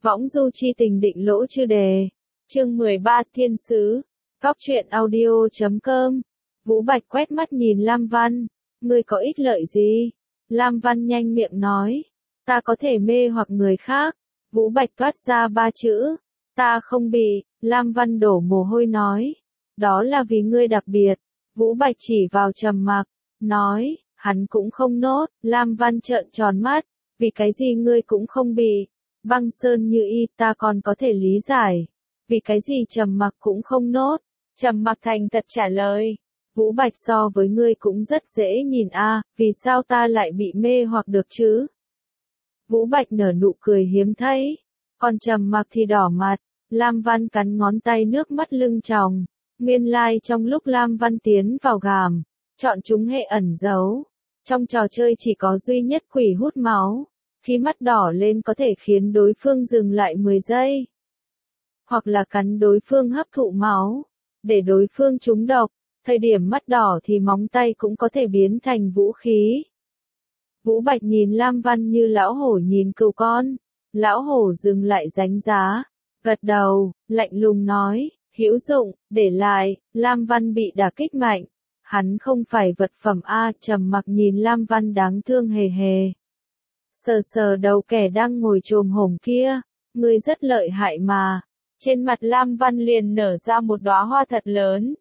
Võng du chi tình định lỗ chư đề. Chương 13 Thiên sứ. Góc truyện audio.com. Vũ Bạch quét mắt nhìn Lam Văn. Ngươi có ích lợi gì? Lam Văn nhanh miệng nói. Ta có thể mê hoặc người khác. Vũ Bạch toát ra 3 chữ. Ta không bị. Lam Văn đổ mồ hôi nói. Đó là vì ngươi đặc biệt. Vũ Bạch chỉ vào Trầm Mặc. Nói, hắn cũng không nốt. Lam Văn trợn tròn mắt. Vì cái gì ngươi cũng không bị. Băng sơn như y ta còn có thể lý giải. Vì cái gì Trầm Mặc cũng không nốt. Trầm Mặc thành thật trả lời. Vũ Bạch so với ngươi cũng rất dễ nhìn a, vì sao ta lại bị mê hoặc được chứ? Vũ Bạch nở nụ cười hiếm thấy. Còn Trầm Mặc thì đỏ mặt. Lam Văn cắn ngón tay nước mắt lưng tròng. Nguyên lai trong lúc Lam Văn tiến vào gàm, chọn chúng hệ ẩn giấu. Trong trò chơi chỉ có duy nhất quỷ hút máu. Khi mắt đỏ lên có thể khiến đối phương dừng lại 10 giây. Hoặc là cắn đối phương hấp thụ máu. Để đối phương trúng độc. Thời điểm mắt đỏ thì móng tay cũng có thể biến thành vũ khí. Vũ Bạch nhìn Lam Văn như lão hổ nhìn cừu con. Lão hổ dừng lại đánh giá. Gật đầu, lạnh lùng nói, hữu dụng, để lại. Lam Văn bị đả kích mạnh. Hắn không phải vật phẩm a. Trầm Mặc nhìn Lam Văn đáng thương hề hề. Sờ sờ đầu kẻ đang ngồi chồm hổm kia. Ngươi rất lợi hại mà. Trên mặt Lam Văn liền nở ra một đóa hoa thật lớn.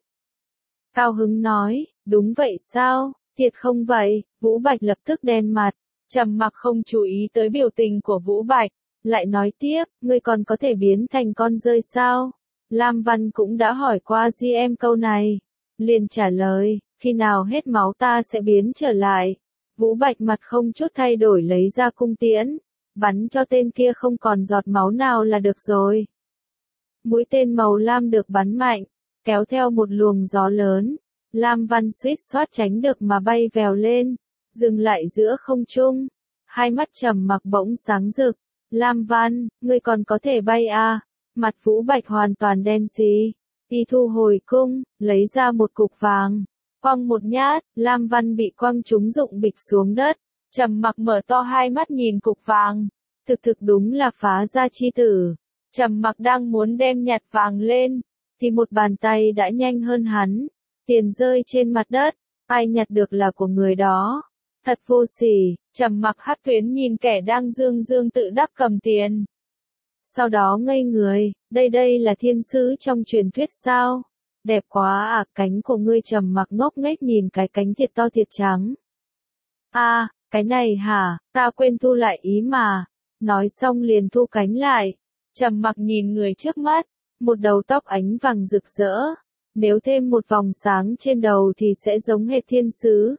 Cao hứng nói, đúng vậy sao, thiệt không vậy? Vũ Bạch lập tức đen mặt. Trầm Mặc không chú ý tới biểu tình của Vũ Bạch. Lại nói tiếp, ngươi còn có thể biến thành con rơi sao? Lam Văn cũng đã hỏi qua GM câu này. Liền trả lời, khi nào hết máu ta sẽ biến trở lại. Vũ Bạch mặt không chút thay đổi lấy ra cung tiễn. Bắn cho tên kia không còn giọt máu nào là được rồi. Mũi tên màu lam được bắn mạnh. Kéo theo một luồng gió lớn. Lam Văn suýt soát tránh được mà bay vèo lên. Dừng lại giữa không trung. Hai mắt Trầm Mặc bỗng sáng rực. Lam Văn, ngươi còn có thể bay à? Mặt Vũ Bạch hoàn toàn đen xì. Y thu hồi cung, lấy ra một cục vàng. Quăng một nhát, Lam Văn bị quăng trúng rụng bịch xuống đất. Trầm Mặc mở to hai mắt nhìn cục vàng. Thực đúng là phá gia chi tử. Trầm Mặc đang muốn đem nhặt vàng lên. Thì một bàn tay đã nhanh hơn hắn. Tiền rơi trên mặt đất. Ai nhặt được là của người đó. Thật vô sỉ. Trầm Mặc hắt tuyến nhìn kẻ đang dương dương tự đắc cầm tiền. Sau đó ngây người. Đây là thiên sứ trong truyền thuyết sao? Đẹp quá à, cánh của ngươi. Trầm Mặc ngốc nghếch nhìn cái cánh thiệt to thiệt trắng. À, cái này hả, ta quên thu lại ý mà. Nói xong liền thu cánh lại. Trầm Mặc nhìn người trước mắt. Một đầu tóc ánh vàng rực rỡ. Nếu thêm một vòng sáng trên đầu thì sẽ giống hệt thiên sứ.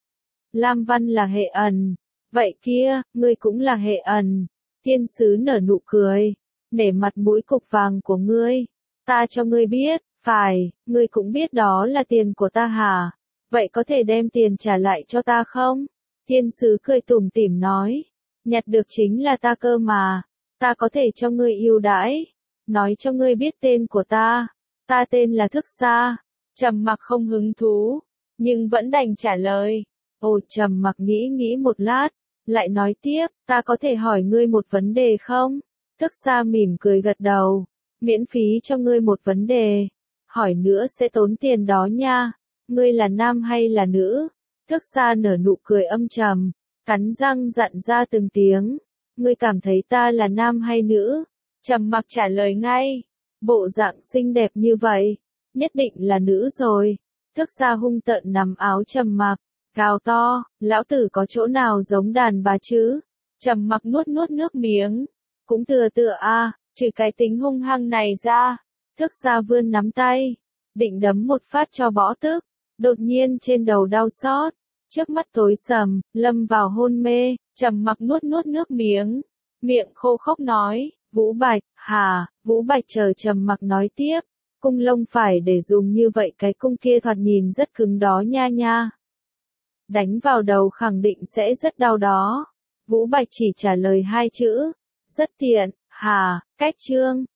Lam Văn là hệ ẩn. Vậy kia, ngươi cũng là hệ ẩn. Thiên sứ nở nụ cười. Nể mặt mũi cục vàng của ngươi. Ta cho ngươi biết, phải, ngươi cũng biết đó là tiền của ta hả? Vậy có thể đem tiền trả lại cho ta không? Thiên sứ cười tủm tỉm nói. Nhặt được chính là ta cơ mà. Ta có thể cho ngươi ưu đãi. Nói cho ngươi biết tên của ta. Ta tên là Thức Sa. Trầm Mặc không hứng thú. Nhưng vẫn đành trả lời. Ồ, Trầm Mặc nghĩ một lát. Lại nói tiếp, ta có thể hỏi ngươi một vấn đề không? Thức Sa mỉm cười gật đầu. Miễn phí cho ngươi một vấn đề. Hỏi nữa sẽ tốn tiền đó nha. Ngươi là nam hay là nữ? Thức Sa nở nụ cười âm trầm. Cắn răng dặn ra từng tiếng. Ngươi cảm thấy ta là nam hay nữ? Trầm Mặc trả lời ngay. Bộ dạng xinh đẹp như vậy. Nhất định là nữ rồi. Thức Sa hung tợn nắm áo Trầm Mặc. Gào to, lão tử có chỗ nào giống đàn bà chứ? Trầm Mặc nuốt nước miếng. Cũng tựa a, trừ cái tính hung hăng này ra. Thức Sa vươn nắm tay. Định đấm một phát cho bỏ tức. Đột nhiên trên đầu đau xót. Trước mắt tối sầm, lâm vào hôn mê. Trầm Mặc nuốt nước miếng. Miệng khô khốc nói, Vũ Bạch, hả? Vũ Bạch chờ Trầm Mặc nói tiếp. Cung lông phải để dùng như vậy, cái cung kia thoạt nhìn rất cứng đó nha. Đánh vào đầu khẳng định sẽ rất đau đó. Vũ Bạch chỉ trả lời 2 chữ. Rất tiện, hả? Cách chương.